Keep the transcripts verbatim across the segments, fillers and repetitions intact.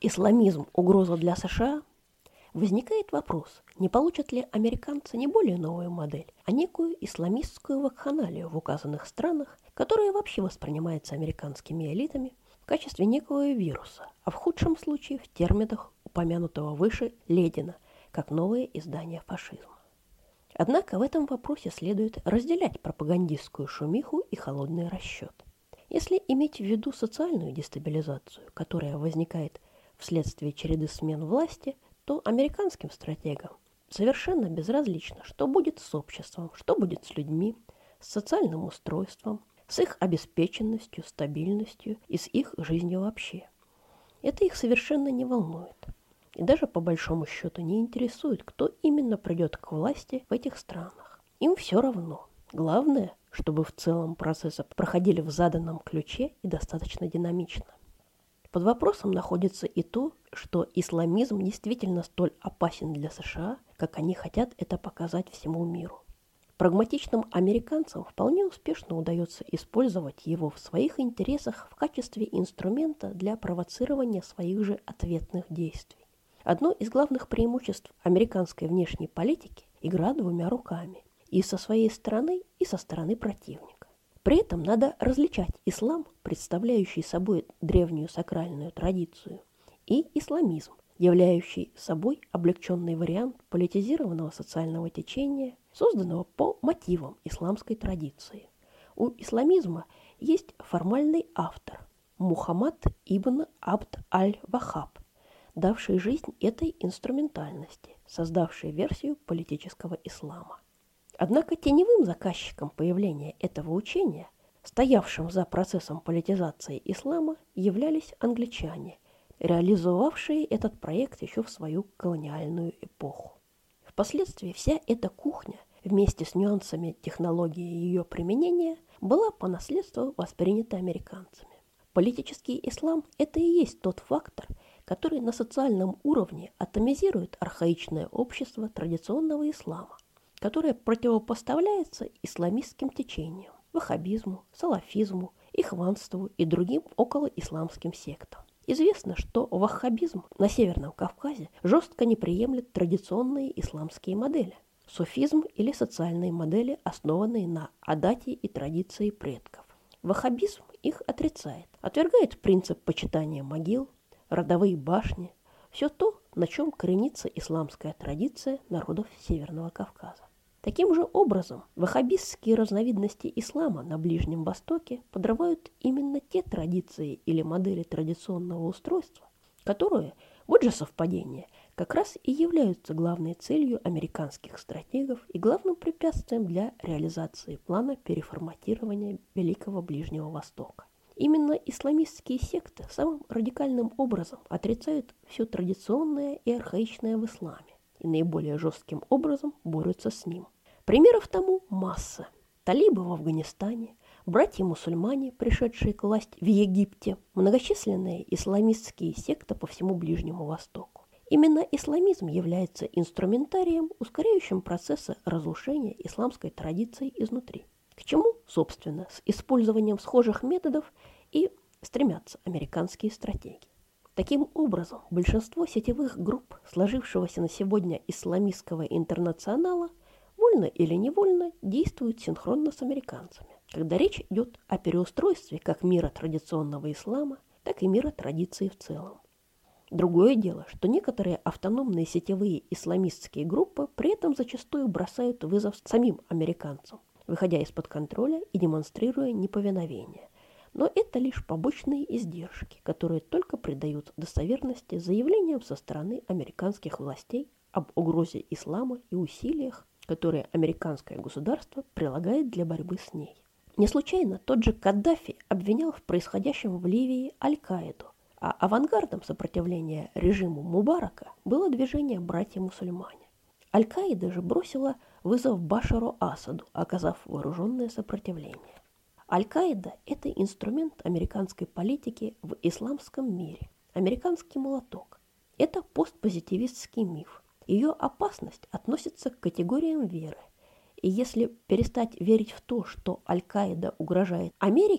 Исламизм – угроза для США? Возникает вопрос, не получат ли американцы не более новую модель, а некую исламистскую вакханалию в указанных странах, которая вообще воспринимается американскими элитами в качестве некого вируса, а в худшем случае в терминах упомянутого выше Ледина, как новое издание фашизма. Однако в этом вопросе следует разделять пропагандистскую шумиху и холодный расчет. Если иметь в виду социальную дестабилизацию, которая возникает вследствие череды смен власти, то американским стратегам совершенно безразлично, что будет с обществом, что будет с людьми, с социальным устройством, с их обеспеченностью, стабильностью и с их жизнью вообще. Это их совершенно не волнует. И даже по большому счету не интересует, кто именно придет к власти в этих странах. Им все равно. Главное, чтобы в целом процессы проходили в заданном ключе и достаточно динамично. Под вопросом находится и то, что исламизм действительно столь опасен для США, как они хотят это показать всему миру. Прагматичным американцам вполне успешно удается использовать его в своих интересах в качестве инструмента для провоцирования своих же ответных действий. Одно из главных преимуществ американской внешней политики – игра двумя руками – и со своей стороны, и со стороны противника. При этом надо различать ислам, представляющий собой древнюю сакральную традицию, и исламизм, являющий собой облегченный вариант политизированного социального течения, созданного по мотивам исламской традиции. У исламизма есть формальный автор – Мухаммад ибн Абд аль-Ваххаб, давший жизнь этой инструментальности, создавший версию политического ислама. Однако теневым заказчиком появления этого учения, стоявшим за процессом политизации ислама, являлись англичане, реализовавшие этот проект еще в свою колониальную эпоху. Впоследствии вся эта кухня, вместе с нюансами технологии ее применения, была по наследству воспринята американцами. Политический ислам – это и есть тот фактор, который на социальном уровне атомизирует архаичное общество традиционного ислама, которое противопоставляется исламистским течениям, ваххабизму, салафизму, ихванству и другим околоисламским сектам. Известно, что ваххабизм на Северном Кавказе жестко не приемлет традиционные исламские модели, суфизм или социальные модели, основанные на адате и традиции предков. Ваххабизм их отрицает, отвергает принцип почитания могил, родовые башни, все то, на чем коренится исламская традиция народов Северного Кавказа. Таким же образом, ваххабистские разновидности ислама на Ближнем Востоке подрывают именно те традиции или модели традиционного устройства, которые, вот же совпадение, как раз и являются главной целью американских стратегов и главным препятствием для реализации плана переформатирования Великого Ближнего Востока. Именно исламистские секты самым радикальным образом отрицают все традиционное и архаичное в исламе и наиболее жестким образом борются с ним. Примеров тому масса. Талибы в Афганистане, братья-мусульмане, пришедшие к власти в Египте, многочисленные исламистские секты по всему Ближнему Востоку. Именно исламизм является инструментарием, ускоряющим процессы разрушения исламской традиции изнутри. К чему, собственно, с использованием схожих методов и стремятся американские стратегии. Таким образом, большинство сетевых групп, сложившегося на сегодня исламистского интернационала, вольно или невольно действуют синхронно с американцами, когда речь идет о переустройстве как мира традиционного ислама, так и мира традиции в целом. Другое дело, что некоторые автономные сетевые исламистские группы при этом зачастую бросают вызов самим американцам, выходя из-под контроля и демонстрируя неповиновение. Но это лишь побочные издержки, которые только придают достоверности заявлениям со стороны американских властей об угрозе ислама и усилиях, которые американское государство прилагает для борьбы с ней. Не случайно тот же Каддафи обвинял в происходящем в Ливии Аль-Каиду, а авангардом сопротивления режиму Мубарака было движение «Братья-мусульмане». Аль-Каида же бросила вызов Башару Асаду, оказав вооруженное сопротивление. Аль-Каида – это инструмент американской политики в исламском мире, американский молоток. Это постпозитивистский миф. Ее опасность относится к категориям веры. И если перестать верить в то, что Аль-Каида угрожает Америке,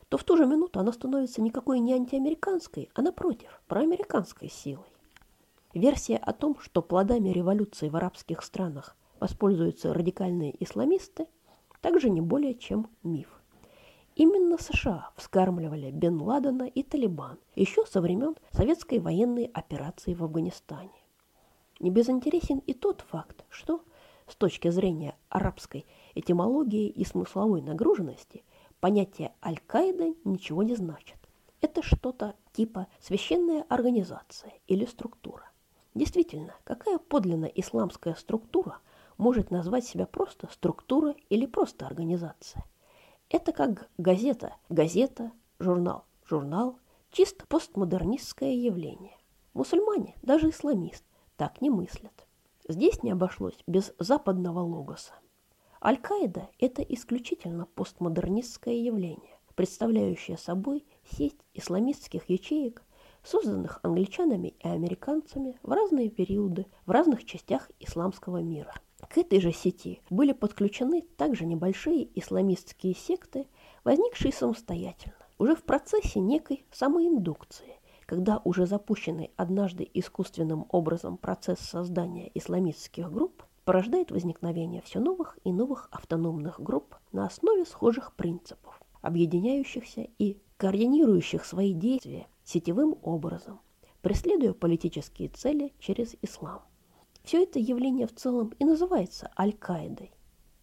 то в ту же минуту она становится никакой не антиамериканской, а напротив, проамериканской силой. Версия о том, что плодами революции в арабских странах воспользуются радикальные исламисты, также не более чем миф. Именно США вскармливали Бен Ладена и Талибан еще со времен советской военной операции в Афганистане. Не безинтересен и тот факт, что, с точки зрения арабской этимологии и смысловой нагруженности, понятие Аль-Каида ничего не значит. Это что-то типа священная организация или структура. Действительно, какая подлинно исламская структура может назвать себя просто структура или просто организация? Это как газета, газета, журнал, журнал, чисто постмодернистское явление. Мусульмане, даже исламист, так не мыслят. Здесь не обошлось без западного логоса. Аль-Каида – это исключительно постмодернистское явление, представляющее собой сеть исламистских ячеек, созданных англичанами и американцами в разные периоды в разных частях исламского мира. К этой же сети были подключены также небольшие исламистские секты, возникшие самостоятельно, уже в процессе некой самоиндукции, когда уже запущенный однажды искусственным образом процесс создания исламистских групп порождает возникновение все новых и новых автономных групп на основе схожих принципов, объединяющихся и координирующих свои действия сетевым образом, преследуя политические цели через ислам. Все это явление в целом и называется Аль-Каидой.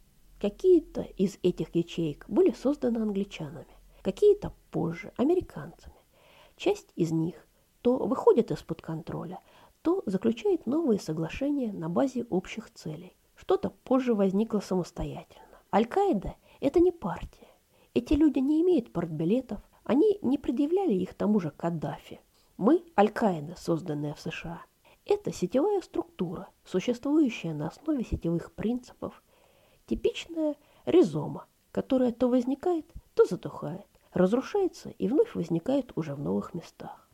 Какие-то из этих ячеек были созданы англичанами, какие-то позже американцами. Часть из них то выходит из-под контроля, то заключает новые соглашения на базе общих целей. Что-то позже возникло самостоятельно. Аль-Каида – это не партия. Эти люди не имеют партбилетов, они не предъявляли их тому же Каддафи. Мы – Аль-Каида, созданная в США. Это сетевая структура, существующая на основе сетевых принципов, типичная ризома, которая то возникает, то затухает, разрушается и вновь возникает уже в новых местах.